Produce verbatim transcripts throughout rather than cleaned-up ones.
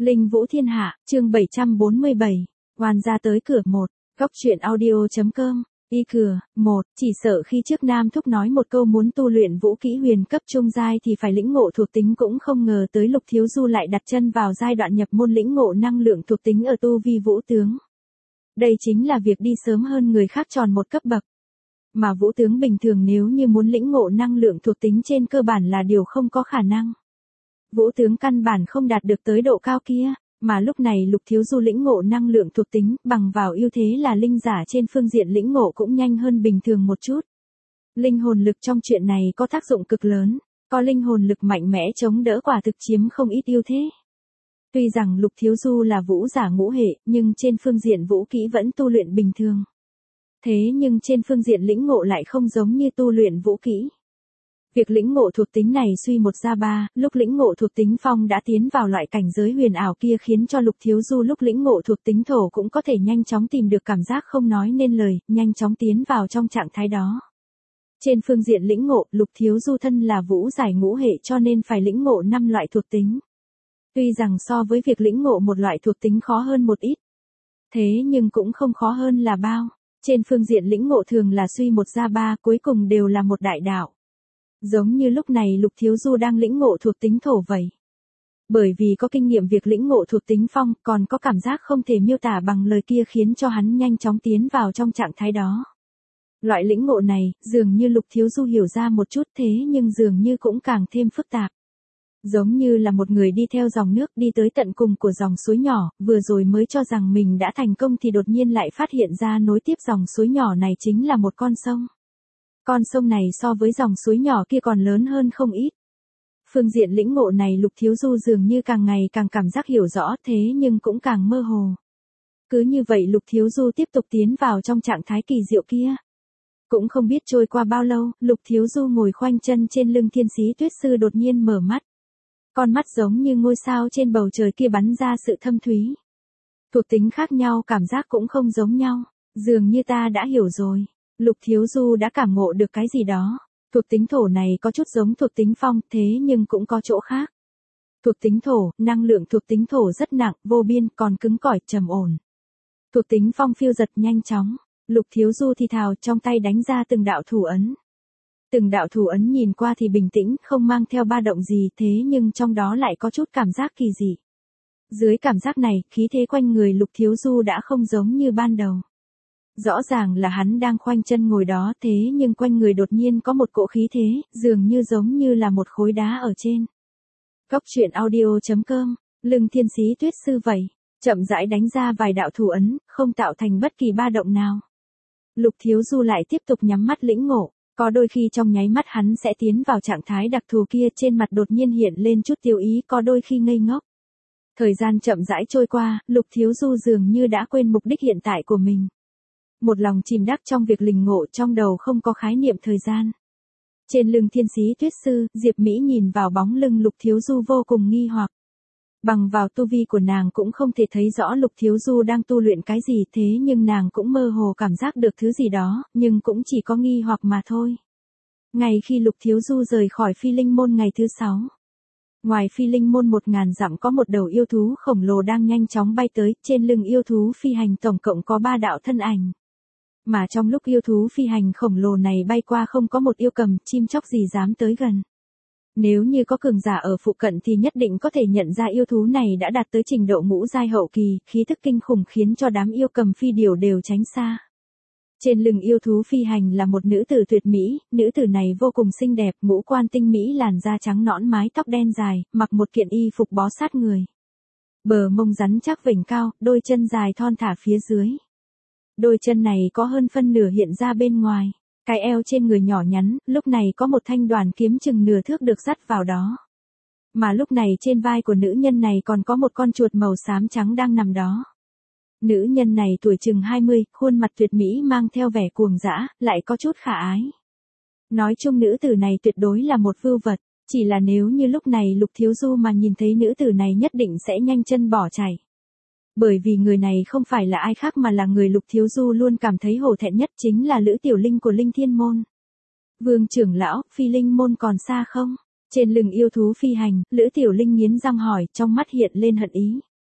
Linh Vũ Thiên Hạ, chương bảy trăm bốn mươi bảy, oan gia tới cửa một, góc truyện audio.com, y cửa, một, chỉ sợ khi trước Nam Thúc nói một câu muốn tu luyện vũ kỹ huyền cấp trung giai thì phải lĩnh ngộ thuộc tính, cũng không ngờ tới Lục Thiếu Du lại đặt chân vào giai đoạn nhập môn lĩnh ngộ năng lượng thuộc tính ở tu vi vũ tướng. Đây chính là việc đi sớm hơn người khác tròn một cấp bậc. Mà vũ tướng bình thường nếu như muốn lĩnh ngộ năng lượng thuộc tính trên cơ bản là điều không có khả năng. Vũ tướng căn bản không đạt được tới độ cao kia, mà lúc này Lục Thiếu Du lĩnh ngộ năng lượng thuộc tính bằng vào ưu thế là linh giả trên phương diện lĩnh ngộ cũng nhanh hơn bình thường một chút. Linh hồn lực trong chuyện này có tác dụng cực lớn, có linh hồn lực mạnh mẽ chống đỡ quả thực chiếm không ít ưu thế. Tuy rằng Lục Thiếu Du là vũ giả ngũ hệ, nhưng trên phương diện vũ kỹ vẫn tu luyện bình thường. Thế nhưng trên phương diện lĩnh ngộ lại không giống như tu luyện vũ kỹ. Việc lĩnh ngộ thuộc tính này suy một ra ba, lúc lĩnh ngộ thuộc tính phong đã tiến vào loại cảnh giới huyền ảo kia khiến cho Lục Thiếu Du lúc lĩnh ngộ thuộc tính thổ cũng có thể nhanh chóng tìm được cảm giác không nói nên lời, nhanh chóng tiến vào trong trạng thái đó. Trên phương diện lĩnh ngộ, Lục Thiếu Du thân là vũ giải ngũ hệ cho nên phải lĩnh ngộ năm loại thuộc tính. Tuy rằng so với việc lĩnh ngộ một loại thuộc tính khó hơn một ít, thế nhưng cũng không khó hơn là bao. Trên phương diện lĩnh ngộ thường là suy một ra ba, cuối cùng đều là một đại đạo. Giống như lúc này Lục Thiếu Du đang lĩnh ngộ thuộc tính thổ vậy. Bởi vì có kinh nghiệm việc lĩnh ngộ thuộc tính phong, còn có cảm giác không thể miêu tả bằng lời kia khiến cho hắn nhanh chóng tiến vào trong trạng thái đó. Loại lĩnh ngộ này, dường như Lục Thiếu Du hiểu ra một chút thế nhưng dường như cũng càng thêm phức tạp. Giống như là một người đi theo dòng nước đi tới tận cùng của dòng suối nhỏ, vừa rồi mới cho rằng mình đã thành công thì đột nhiên lại phát hiện ra nối tiếp dòng suối nhỏ này chính là một con sông. Con sông này so với dòng suối nhỏ kia còn lớn hơn không ít. Phương diện lĩnh ngộ này Lục Thiếu Du dường như càng ngày càng cảm giác hiểu rõ thế nhưng cũng càng mơ hồ. Cứ như vậy Lục Thiếu Du tiếp tục tiến vào trong trạng thái kỳ diệu kia. Cũng không biết trôi qua bao lâu, Lục Thiếu Du ngồi khoanh chân trên lưng Thiên Sĩ Tuyết Sư đột nhiên mở mắt. Con mắt giống như ngôi sao trên bầu trời kia bắn ra sự thâm thúy. Thuộc tính khác nhau cảm giác cũng không giống nhau, dường như ta đã hiểu rồi. Lục Thiếu Du đã cảm ngộ được cái gì đó. Thuộc tính thổ này có chút giống thuộc tính phong thế nhưng cũng có chỗ khác. Thuộc tính thổ, năng lượng thuộc tính thổ rất nặng, vô biên, còn cứng cỏi, trầm ổn. Thuộc tính phong phiêu giật nhanh chóng. Lục Thiếu Du thì thào trong tay đánh ra từng đạo thủ ấn. Từng đạo thủ ấn nhìn qua thì bình tĩnh, không mang theo ba động gì thế nhưng trong đó lại có chút cảm giác kỳ dị. Dưới cảm giác này, khí thế quanh người Lục Thiếu Du đã không giống như ban đầu. Rõ ràng là hắn đang khoanh chân ngồi đó thế nhưng quanh người đột nhiên có một cỗ khí thế, dường như giống như là một khối đá ở trên. Góc truyện audio.com, lưng Thiên Sĩ Tuyết Sư vậy, chậm rãi đánh ra vài đạo thủ ấn, không tạo thành bất kỳ ba động nào. Lục Thiếu Du lại tiếp tục nhắm mắt lĩnh ngộ, có đôi khi trong nháy mắt hắn sẽ tiến vào trạng thái đặc thù kia trên mặt đột nhiên hiện lên chút tiêu ý, có đôi khi ngây ngốc. Thời gian chậm rãi trôi qua, Lục Thiếu Du dường như đã quên mục đích hiện tại của mình. Một lòng chìm đắc trong việc lĩnh ngộ trong đầu không có khái niệm thời gian. Trên lưng Thiên Sĩ Tuyết Sư, Diệp Mỹ nhìn vào bóng lưng Lục Thiếu Du vô cùng nghi hoặc. Bằng vào tu vi của nàng cũng không thể thấy rõ Lục Thiếu Du đang tu luyện cái gì thế nhưng nàng cũng mơ hồ cảm giác được thứ gì đó, nhưng cũng chỉ có nghi hoặc mà thôi. Ngày khi Lục Thiếu Du rời khỏi Phi Linh Môn ngày thứ sáu. Ngoài Phi Linh Môn một ngàn dặm có một đầu yêu thú khổng lồ đang nhanh chóng bay tới, trên lưng yêu thú phi hành tổng cộng có ba đạo thân ảnh. Mà trong lúc yêu thú phi hành khổng lồ này bay qua không có một yêu cầm, chim chóc gì dám tới gần. Nếu như có cường giả ở phụ cận thì nhất định có thể nhận ra yêu thú này đã đạt tới trình độ ngũ giai hậu kỳ, khí thức kinh khủng khiến cho đám yêu cầm phi điểu đều tránh xa. Trên lưng yêu thú phi hành là một nữ tử tuyệt mỹ, nữ tử này vô cùng xinh đẹp, ngũ quan tinh mỹ, làn da trắng nõn, mái tóc đen dài, mặc một kiện y phục bó sát người. Bờ mông rắn chắc vểnh cao, đôi chân dài thon thả phía dưới. Đôi chân này có hơn phân nửa hiện ra bên ngoài. Cái eo trên người nhỏ nhắn, lúc này có một thanh đoàn kiếm chừng nửa thước được dắt vào đó. Mà lúc này trên vai của nữ nhân này còn có một con chuột màu xám trắng đang nằm đó. Nữ nhân này tuổi chừng hai mươi, khuôn mặt tuyệt mỹ mang theo vẻ cuồng dã, lại có chút khả ái. Nói chung nữ tử này tuyệt đối là một vưu vật, chỉ là nếu như lúc này Lục Thiếu Du mà nhìn thấy nữ tử này nhất định sẽ nhanh chân bỏ chạy. Bởi vì người này không phải là ai khác mà là người Lục Thiếu Du luôn cảm thấy hổ thẹn nhất, chính là Lữ Tiểu Linh của Linh Thiên Môn. Vương trưởng lão, Phi Linh Môn còn xa không? Trên lưng yêu thú phi hành, Lữ Tiểu Linh nghiến răng hỏi, trong mắt hiện lên hận ý.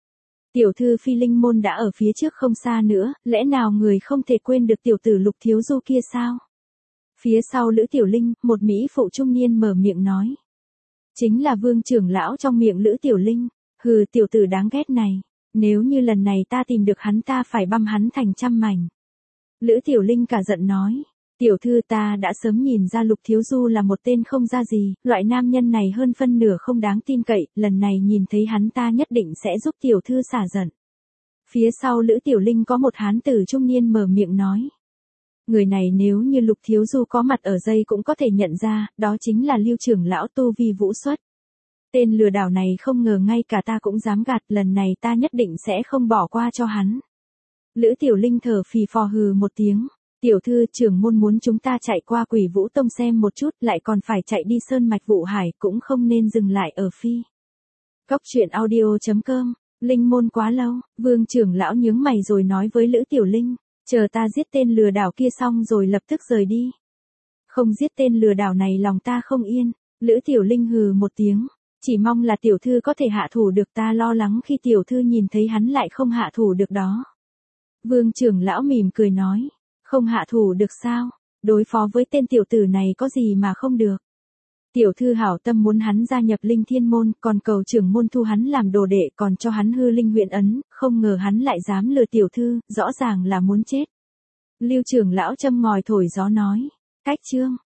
Tiểu thư Phi Linh môn đã ở phía trước không xa nữa, lẽ nào người không thể quên được tiểu tử Lục thiếu du kia sao? Phía sau Lữ Tiểu Linh, một mỹ phụ trung niên mở miệng nói. Chính là Vương trưởng lão trong miệng Lữ Tiểu Linh. Hừ, tiểu tử đáng ghét này, nếu như lần này ta tìm được hắn ta phải băm hắn thành trăm mảnh. Lữ Tiểu Linh cả giận nói. Tiểu thư, ta đã sớm nhìn ra Lục thiếu du là một tên không ra gì, loại nam nhân này hơn phân nửa không đáng tin cậy, lần này nhìn thấy hắn ta nhất định sẽ giúp tiểu thư xả giận. Phía sau Lữ Tiểu Linh có một hán tử trung niên mở miệng nói. Người này nếu như Lục thiếu du có mặt ở dây cũng có thể nhận ra, đó chính là Lưu trưởng lão tu vi vũ xuất. Tên lừa đảo này không ngờ ngay cả ta cũng dám gạt, lần này ta nhất định sẽ không bỏ qua cho hắn. Lữ Tiểu Linh thở phì phò hừ một tiếng. Tiểu thư, trưởng môn muốn chúng ta chạy qua Quỷ Vũ Tông xem một chút, lại còn phải chạy đi Sơn Mạch Vụ Hải, cũng không nên dừng lại ở Phi. Cốc truyện audio chấm com, Linh môn quá lâu, Vương trưởng lão nhướng mày rồi nói với Lữ Tiểu Linh, chờ ta giết tên lừa đảo kia xong rồi lập tức rời đi. Không giết tên lừa đảo này lòng ta không yên. Lữ Tiểu Linh hừ một tiếng, chỉ mong là tiểu thư có thể hạ thủ được, ta lo lắng khi tiểu thư nhìn thấy hắn lại không hạ thủ được đó. Vương trưởng lão mỉm cười nói. Không hạ thủ được sao? Đối phó với tên tiểu tử này có gì mà không được? Tiểu thư hảo tâm muốn hắn gia nhập Linh Thiên môn, còn cầu trưởng môn thu hắn làm đồ đệ, còn cho hắn hư linh huyện ấn, không ngờ hắn lại dám lừa tiểu thư, rõ ràng là muốn chết. Lưu trưởng lão châm ngòi thổi gió nói. Cách chương